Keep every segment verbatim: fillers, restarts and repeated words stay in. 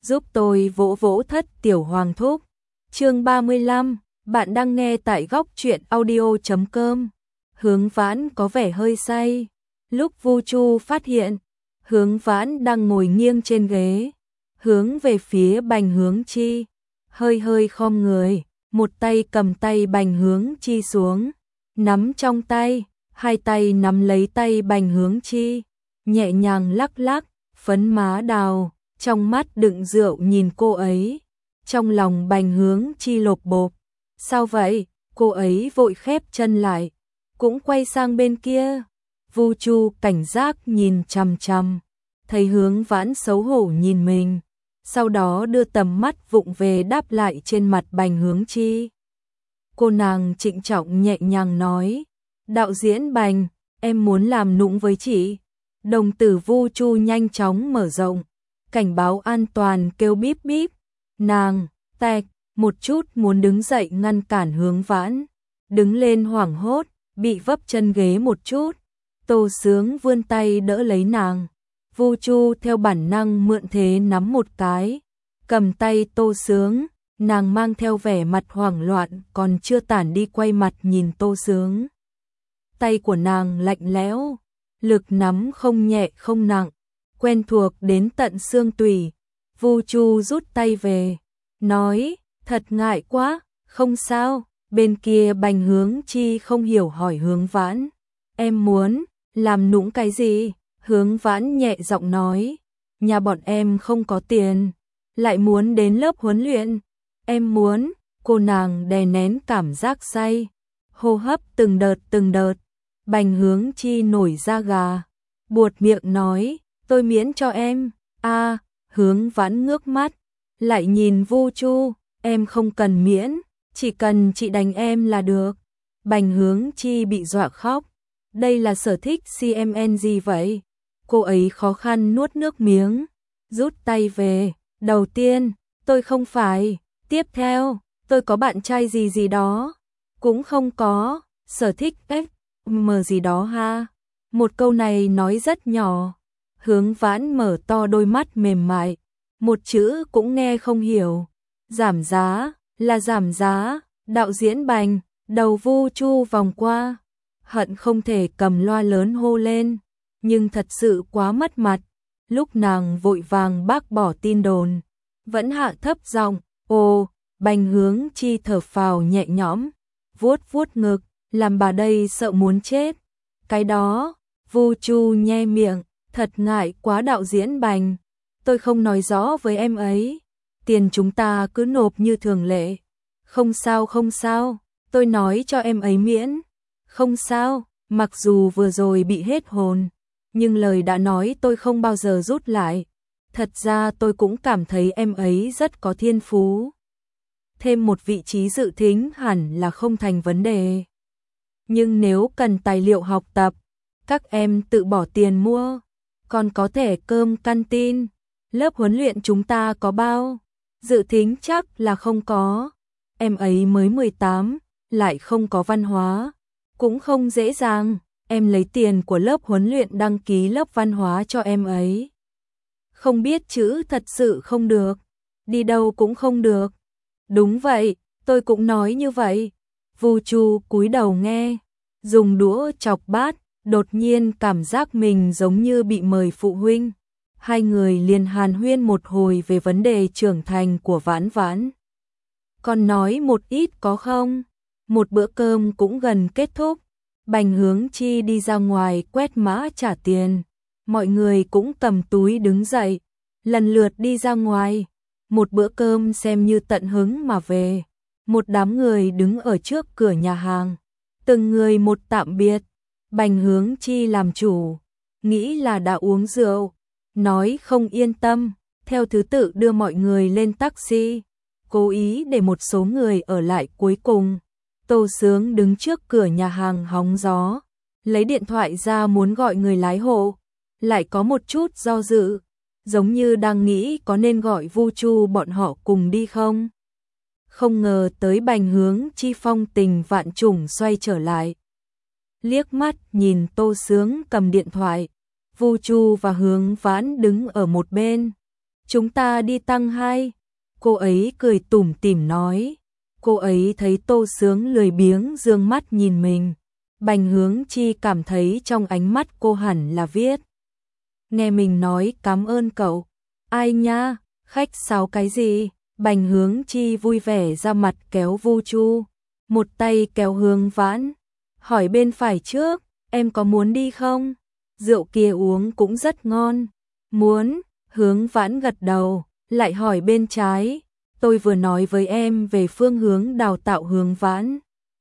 giúp tôi vỗ vỗ Thất Tiểu Hoàng thúc. Chương ba mươi lăm, bạn đang nghe tại góc truyện audio chấm com. Hướng Vãn có vẻ hơi say. Lúc Vu Chu phát hiện, Hướng Vãn đang ngồi nghiêng trên ghế, hướng về phía Bành Hướng Chi, hơi hơi khom người, một tay cầm tay Bành Hướng Chi xuống, nắm trong tay, hai tay nắm lấy tay Bành Hướng Chi, nhẹ nhàng lắc lắc, phấn má đào, trong mắt đựng rượu nhìn cô ấy. Trong lòng Bành Hướng Chi lột bột. Sao vậy? Cô ấy vội khép chân lại, cũng quay sang bên kia. Vu Chu cảnh giác nhìn chằm chằm, thấy Hướng Vãn xấu hổ nhìn mình, sau đó đưa tầm mắt vụng về đáp lại trên mặt Bành Hướng Chi. Cô nàng trịnh trọng nhẹ nhàng nói, đạo diễn Bành, em muốn làm nũng với chị. Đồng tử Vu Chu nhanh chóng mở rộng, cảnh báo an toàn kêu bíp bíp. Nàng, tẹc, một chút muốn đứng dậy ngăn cản Hướng Vãn, đứng lên hoảng hốt, bị vấp chân ghế một chút. Tô Sướng vươn tay đỡ lấy nàng, Vu Chu theo bản năng mượn thế nắm một cái, cầm tay Tô Sướng, nàng mang theo vẻ mặt hoảng loạn còn chưa tản đi quay mặt nhìn Tô Sướng. Tay của nàng lạnh lẽo, lực nắm không nhẹ không nặng, quen thuộc đến tận xương tủy. Vu Chu rút tay về, nói, thật ngại quá, không sao. Bên kia Bành Hướng Chi không hiểu hỏi Hướng Vãn, em muốn làm nũng cái gì? Hướng Vãn nhẹ giọng nói, nhà bọn em không có tiền, lại muốn đến lớp huấn luyện. Em muốn, cô nàng đè nén cảm giác say, hô hấp từng đợt từng đợt. Bành Hướng Chi nổi da gà, buột miệng nói, tôi miễn cho em. A, Hướng Vãn ngước mắt, lại nhìn Vu Chu, em không cần miễn, chỉ cần chị đánh em là được. Bành Hướng Chi bị dọa khóc, đây là sở thích xê em en gì vậy? Cô ấy khó khăn nuốt nước miếng, rút tay về. Đầu tiên, tôi không phải. Tiếp theo, tôi có bạn trai gì gì đó. Cũng không có. Sở thích ép em gì đó ha. Một câu này nói rất nhỏ. Hướng Vãn mở to đôi mắt mềm mại, một chữ cũng nghe không hiểu. Giảm giá, là giảm giá. Đạo diễn Bành, đầu Vu Chu vòng qua, hận không thể cầm loa lớn hô lên, nhưng thật sự quá mất mặt. Lúc nàng vội vàng bác bỏ tin đồn, vẫn hạ thấp giọng, ồ. Bành Hướng Chi thở phào nhẹ nhõm, vuốt vuốt ngực, làm bà đây sợ muốn chết. Cái đó, Vu Chu nhe miệng, thật ngại quá đạo diễn Bành, tôi không nói rõ với em ấy, tiền chúng ta cứ nộp như thường lệ. Không sao không sao, tôi nói cho em ấy miễn. Không sao, mặc dù vừa rồi bị hết hồn, nhưng lời đã nói tôi không bao giờ rút lại. Thật ra tôi cũng cảm thấy em ấy rất có thiên phú. Thêm một vị trí dự thính hẳn là không thành vấn đề. Nhưng nếu cần tài liệu học tập, các em tự bỏ tiền mua, còn có thẻ cơm canteen. Lớp huấn luyện chúng ta có bao, dự thính chắc là không có. Em ấy mới mười tám, lại không có văn hóa, cũng không dễ dàng. Em lấy tiền của lớp huấn luyện đăng ký lớp văn hóa cho em ấy. Không biết chữ thật sự không được, đi đâu cũng không được. Đúng vậy, tôi cũng nói như vậy. Vu Chu cúi đầu nghe, dùng đũa chọc bát, đột nhiên cảm giác mình giống như bị mời phụ huynh. Hai người liền hàn huyên một hồi về vấn đề trưởng thành của Vãn Vãn. Còn nói một ít có không? Một bữa cơm cũng gần kết thúc, Bành Hướng Chi đi ra ngoài quét mã trả tiền. Mọi người cũng cầm túi đứng dậy, lần lượt đi ra ngoài. Một bữa cơm xem như tận hứng mà về. Một đám người đứng ở trước cửa nhà hàng, từng người một tạm biệt. Bành Hướng Chi làm chủ, nghĩ là đã uống rượu, nói không yên tâm, theo thứ tự đưa mọi người lên taxi, cố ý để một số người ở lại cuối cùng. Tô Sướng đứng trước cửa nhà hàng hóng gió, lấy điện thoại ra muốn gọi người lái hộ, lại có một chút do dự, giống như đang nghĩ có nên gọi Vu Chu bọn họ cùng đi không. Không ngờ tới Bành Hướng Chi phong tình vạn trùng xoay trở lại, liếc mắt nhìn Tô Sướng cầm điện thoại, Vu Chu và Hướng Vãn đứng ở một bên. chúng ta đi tăng hai. Cô ấy cười tủm tỉm nói. Cô ấy thấy Tô Sướng lười biếng dương mắt nhìn mình. Bành Hướng Chi cảm thấy trong ánh mắt cô hẳn là viết. Nghe mình nói cảm ơn cậu. Ai nha, khách sáo cái gì? Bành Hướng Chi vui vẻ ra mặt kéo Vu Chu. Một tay kéo Hướng Vãn. Hỏi bên phải trước, em có muốn đi không? Rượu kia uống cũng rất ngon. Muốn, Hướng Vãn gật đầu, lại hỏi bên trái. Tôi vừa nói với em về phương hướng đào tạo Hướng Vãn.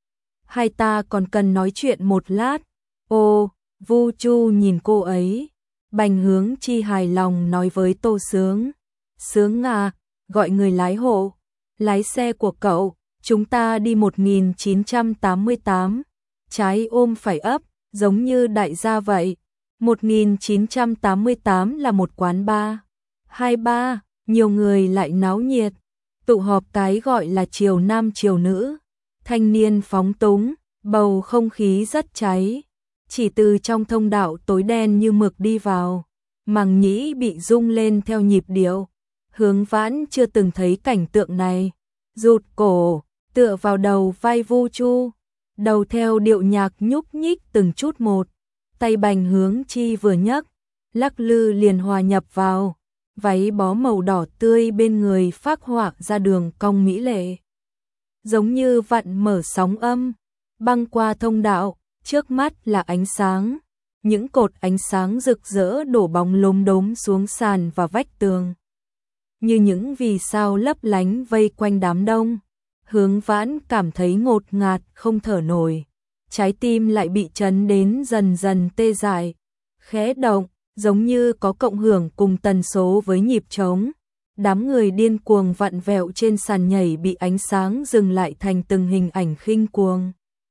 Hai ta còn cần nói chuyện một lát. Ô, Vu Chu nhìn cô ấy. Bành Hướng Chi hài lòng nói với Tô Sướng. Sướng à, gọi người lái hộ. Lái xe của cậu, chúng ta đi một nghìn chín trăm tám mươi tám. Trái ôm phải ấp, giống như đại gia vậy. một nghìn chín trăm tám mươi tám là một quán bar. hai ba, nhiều người lại náo nhiệt. Tụ họp cái gọi là chiều nam chiều nữ. Thanh niên phóng túng, bầu không khí rất cháy. Chỉ từ trong thông đạo tối đen như mực đi vào, màng nhĩ bị rung lên theo nhịp điệu. Hướng Vãn chưa từng thấy cảnh tượng này. Rụt cổ, tựa vào đầu vai Vu Chu. Đầu theo điệu nhạc nhúc nhích từng chút một. Tay Bành Hướng Chi vừa nhấc, lắc lư liền hòa nhập vào. Váy bó màu đỏ tươi bên người phác họa ra đường cong mỹ lệ. Giống như vặn mở sóng âm, băng qua thông đạo, trước mắt là ánh sáng. Những cột ánh sáng rực rỡ đổ bóng lốm đốm xuống sàn và vách tường. Như những vì sao lấp lánh vây quanh đám đông. Hướng Vãn cảm thấy ngột ngạt không thở nổi. Trái tim lại bị chấn đến dần dần tê dại, khẽ động, giống như có cộng hưởng cùng tần số với nhịp trống. Đám người điên cuồng vặn vẹo trên sàn nhảy bị ánh sáng dừng lại thành từng hình ảnh khinh cuồng.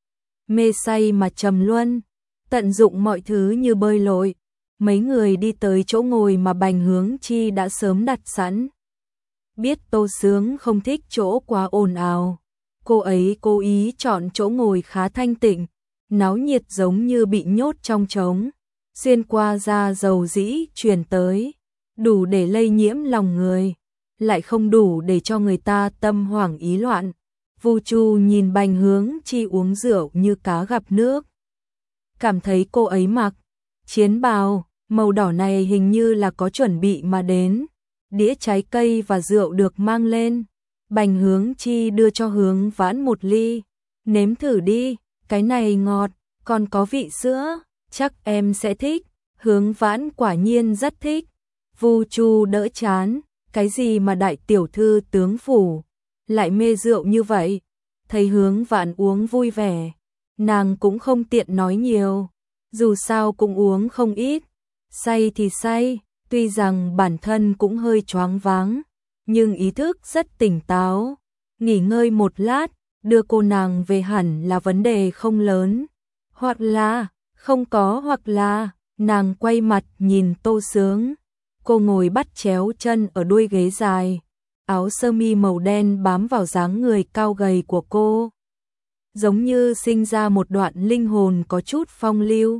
Mê say mà trầm luân, tận dụng mọi thứ như bơi lội. Mấy người đi tới chỗ ngồi mà Bành Hướng Chi đã sớm đặt sẵn. Biết Tô Sướng không thích chỗ quá ồn ào, cô ấy cố ý chọn chỗ ngồi khá thanh tịnh, náo nhiệt giống như bị nhốt trong trống. Xuyên qua da dầu dĩ truyền tới, đủ để lây nhiễm lòng người, lại không đủ để cho người ta tâm hoảng ý loạn. Vu Chu nhìn Bành Hướng Chi uống rượu như cá gặp nước. Cảm thấy cô ấy mặc chiến bào màu đỏ này hình như là có chuẩn bị mà đến. Đĩa trái cây và rượu được mang lên. Bành Hướng Chi đưa cho Hướng Vãn một ly. Nếm thử đi, cái này ngọt, còn có vị sữa, chắc em sẽ thích. Hướng Vãn quả nhiên rất thích. Vu Chu đỡ chán, cái gì mà đại tiểu thư tướng phủ lại mê rượu như vậy. Thấy Hướng Vãn uống vui vẻ, nàng cũng không tiện nói nhiều, dù sao cũng uống không ít. Say thì say, tuy rằng bản thân cũng hơi choáng váng, nhưng ý thức rất tỉnh táo. Nghỉ ngơi một lát, đưa cô nàng về hẳn là vấn đề không lớn. Hoặc là, không có hoặc là, nàng quay mặt nhìn Tô Sướng. Cô ngồi bắt chéo chân ở đuôi ghế dài, áo sơ mi màu đen bám vào dáng người cao gầy của cô, giống như sinh ra một đoạn linh hồn có chút phong lưu.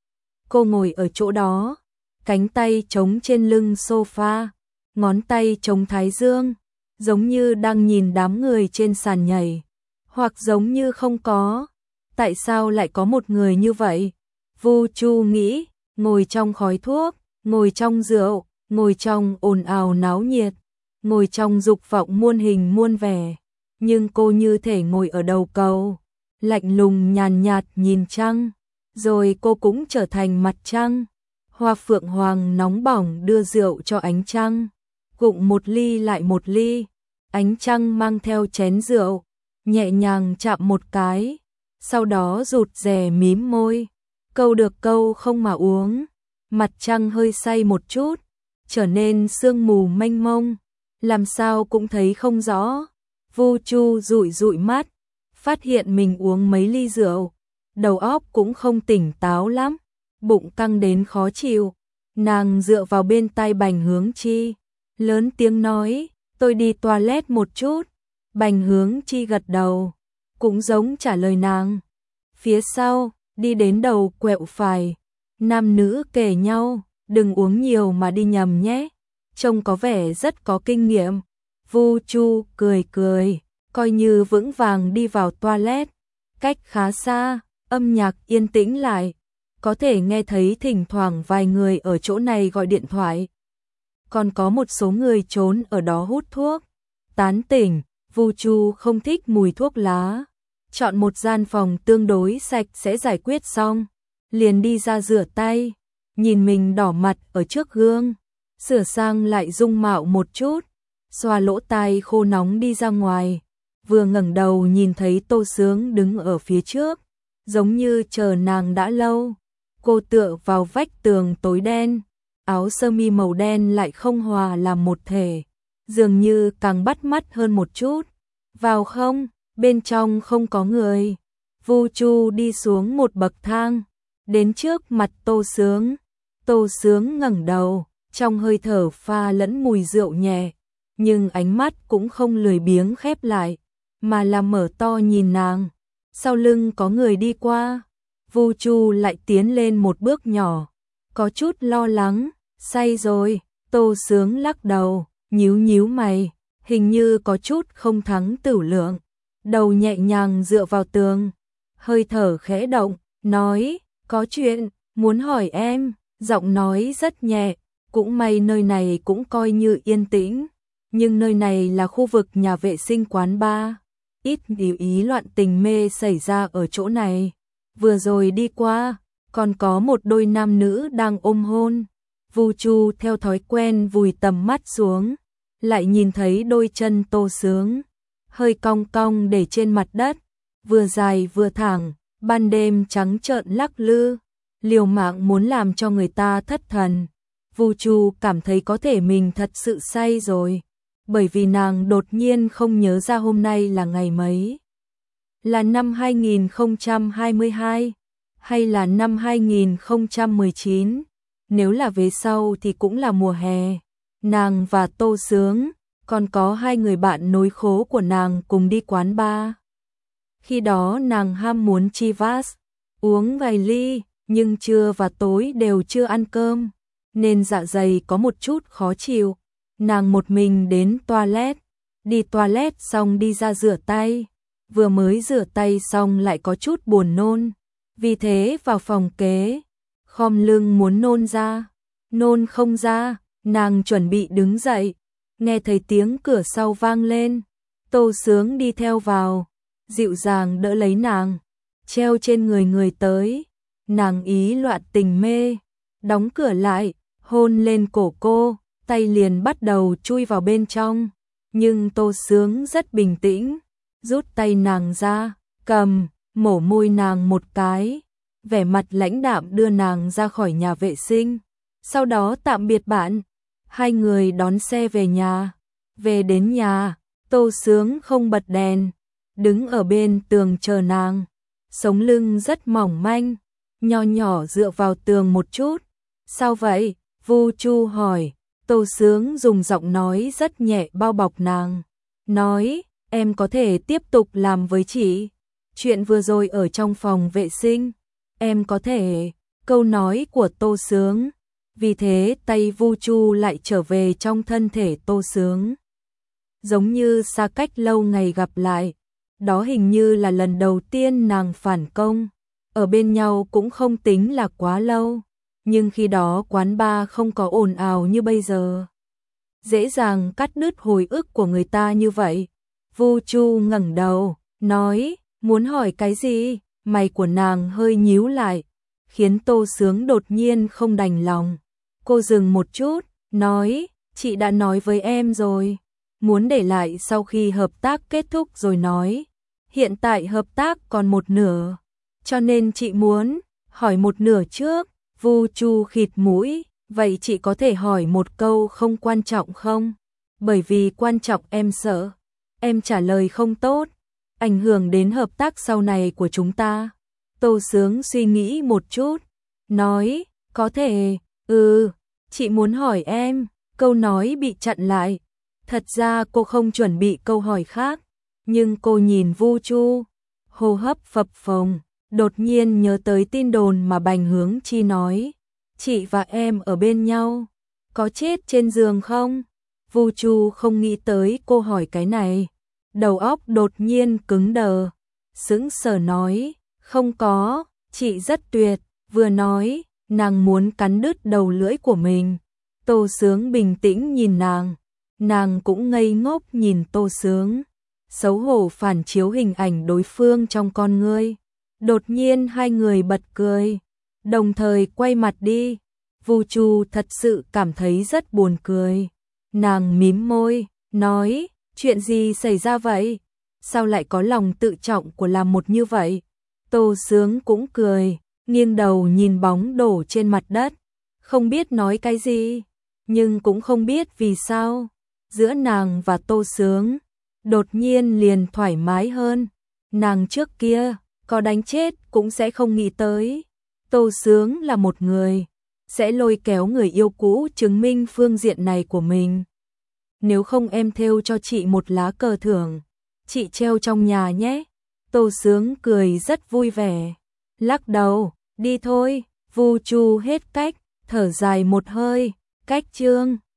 Cô ngồi ở chỗ đó, cánh tay chống trên lưng sofa, ngón tay chống thái dương, giống như đang nhìn đám người trên sàn nhảy, hoặc giống như không có. Tại sao lại có một người như vậy? Vu Chu nghĩ, ngồi trong khói thuốc, ngồi trong rượu, ngồi trong ồn ào náo nhiệt, ngồi trong dục vọng muôn hình muôn vẻ, nhưng cô như thể ngồi ở đầu cầu, lạnh lùng nhàn nhạt nhìn trăng, rồi cô cũng trở thành mặt trăng. Hoa phượng hoàng nóng bỏng đưa rượu cho ánh trăng, gụng một ly lại một ly. Ánh trăng mang theo chén rượu, nhẹ nhàng chạm một cái, sau đó rụt rè mím môi, câu được câu không mà uống. Mặt trăng hơi say một chút, trở nên sương mù mênh mông, làm sao cũng thấy không rõ. Vu Chu dụi dụi mắt, phát hiện mình uống mấy ly rượu, đầu óc cũng không tỉnh táo lắm, bụng căng đến khó chịu. Nàng dựa vào bên tai Bành Hướng Chi, lớn tiếng nói, tôi đi toilet một chút. Bành Hướng Chi gật đầu, cũng giống trả lời nàng. Phía sau, đi đến đầu quẹo phải, nam nữ kề nhau, đừng uống nhiều mà đi nhầm nhé. trông có vẻ rất có kinh nghiệm. Vu Chu cười cười, coi như vững vàng đi vào toilet. Cách khá xa, âm nhạc yên tĩnh lại, có thể nghe thấy thỉnh thoảng vài người ở chỗ này gọi điện thoại. Còn có một số người trốn ở đó hút thuốc. Tán tỉnh, Vu Chu không thích mùi thuốc lá. Chọn một gian phòng tương đối sạch sẽ giải quyết xong. Liền đi ra rửa tay, nhìn mình đỏ mặt ở trước gương. Sửa sang lại dung mạo một chút, xoa lỗ tai khô nóng đi ra ngoài. Vừa ngẩng đầu nhìn thấy Tô Sướng đứng ở phía trước, giống như chờ nàng đã lâu. Cô tựa vào vách tường tối đen, áo sơ mi màu đen lại không hòa làm một thể, dường như càng bắt mắt hơn một chút. Vào không, bên trong không có người. Vu Chu đi xuống một bậc thang, đến trước mặt Tô Sướng. Tô Sướng ngẩng đầu, trong hơi thở pha lẫn mùi rượu nhẹ, nhưng ánh mắt cũng không lười biếng khép lại, mà là mở to nhìn nàng. Sau lưng có người đi qua, Vu Chu lại tiến lên một bước nhỏ, có chút lo lắng. Say rồi. Tô Sướng lắc đầu, nhíu nhíu mày, hình như có chút không thắng tửu lượng. Đầu nhẹ nhàng dựa vào tường, hơi thở khẽ động, nói, có chuyện, muốn hỏi em. Giọng nói rất nhẹ, cũng may nơi này cũng coi như yên tĩnh, nhưng nơi này là khu vực nhà vệ sinh quán bar, ít điều ý loạn tình mê xảy ra ở chỗ này. Vừa rồi đi qua, còn có một đôi nam nữ đang ôm hôn. Vu Chu theo thói quen vùi tầm mắt xuống, lại nhìn thấy đôi chân Tô Sướng, hơi cong cong để trên mặt đất, vừa dài vừa thẳng, ban đêm trắng trợn lắc lư, liều mạng muốn làm cho người ta thất thần. Vu Chu cảm thấy có thể mình thật sự say rồi, bởi vì nàng đột nhiên không nhớ ra hôm nay là ngày mấy. Là năm hai nghìn không trăm hai mươi hai, hay là năm hai nghìn không trăm mười chín, nếu là về sau thì cũng là mùa hè. Nàng và Tô Sướng, còn có hai người bạn nối khố của nàng cùng đi quán bar. Khi đó nàng ham muốn Chivas, uống vài ly, nhưng trưa và tối đều chưa ăn cơm, nên dạ dày có một chút khó chịu. Nàng một mình đến toilet, đi toilet xong đi ra rửa tay, vừa mới rửa tay xong lại có chút buồn nôn, vì thế vào phòng kế, khom lưng muốn nôn ra, nôn không ra, nàng chuẩn bị đứng dậy, nghe thấy tiếng cửa sau vang lên, Tô Sướng đi theo vào, dịu dàng đỡ lấy nàng, treo trên người người tới, nàng ý loạn tình mê, đóng cửa lại, hôn lên cổ cô, tay liền bắt đầu chui vào bên trong, nhưng Tô Sướng rất bình tĩnh, rút tay nàng ra, cầm, mổ môi nàng một cái, vẻ mặt lãnh đạm đưa nàng ra khỏi nhà vệ sinh, sau đó tạm biệt bạn, hai người đón xe về nhà. Về đến nhà, Tô Sướng không bật đèn, đứng ở bên tường chờ nàng, sống lưng rất mỏng manh, nho nhỏ dựa vào tường một chút. Sao vậy? Vu Chu hỏi. Tô Sướng dùng giọng nói rất nhẹ bao bọc nàng, nói, em có thể tiếp tục làm với chị. Chuyện vừa rồi ở trong phòng vệ sinh, em có thể. Câu nói của Tô Sướng, vì thế tay Vu Chu lại trở về trong thân thể Tô Sướng. Giống như xa cách lâu ngày gặp lại, đó hình như là lần đầu tiên nàng phản công, ở bên nhau cũng không tính là quá lâu, nhưng khi đó quán bar không có ồn ào như bây giờ, dễ dàng cắt đứt hồi ức của người ta như vậy. Vu Chu ngẩng đầu, nói, muốn hỏi cái gì? Mày của nàng hơi nhíu lại, khiến Tô Sướng đột nhiên không đành lòng. Cô dừng một chút, nói, chị đã nói với em rồi, muốn để lại sau khi hợp tác kết thúc rồi nói. Hiện tại hợp tác còn một nửa, cho nên chị muốn hỏi một nửa trước. Vu Chu khịt mũi, vậy chị có thể hỏi một câu không quan trọng không? Bởi vì quan trọng em sợ, em trả lời không tốt, ảnh hưởng đến hợp tác sau này của chúng ta. Tô Sướng suy nghĩ một chút, nói, có thể, ừ, chị muốn hỏi em, câu nói bị chặn lại. Thật ra cô không chuẩn bị câu hỏi khác, nhưng cô nhìn Vu Chu, hô hấp phập phồng, đột nhiên nhớ tới tin đồn mà Bành Hướng Chi nói, chị và em ở bên nhau. có chết trên giường không? Vu Chu không nghĩ tới cô hỏi cái này, đầu óc đột nhiên cứng đờ, sững sờ nói, không có, chị rất tuyệt, vừa nói, nàng muốn cắn đứt đầu lưỡi của mình. Tô Sướng bình tĩnh nhìn nàng, nàng cũng ngây ngốc nhìn Tô Sướng, xấu hổ phản chiếu hình ảnh đối phương trong con ngươi. Đột nhiên hai người bật cười, đồng thời quay mặt đi. Vu Chu thật sự cảm thấy rất buồn cười. Nàng mím môi, nói, chuyện gì xảy ra vậy? Sao lại có lòng tự trọng của làm một như vậy? Tô Sướng cũng cười, nghiêng đầu nhìn bóng đổ trên mặt đất, không biết nói cái gì, nhưng cũng không biết vì sao. Giữa nàng và Tô Sướng, đột nhiên liền thoải mái hơn. Nàng trước kia, có đánh chết cũng sẽ không nghĩ tới. Tô Sướng là một người, sẽ lôi kéo người yêu cũ chứng minh phương diện này của mình. Nếu không em thêu cho chị một lá cờ thưởng, chị treo trong nhà nhé. Tô Sướng cười rất vui vẻ, lắc đầu, đi thôi. Vu Chu hết cách, thở dài một hơi, cách chương.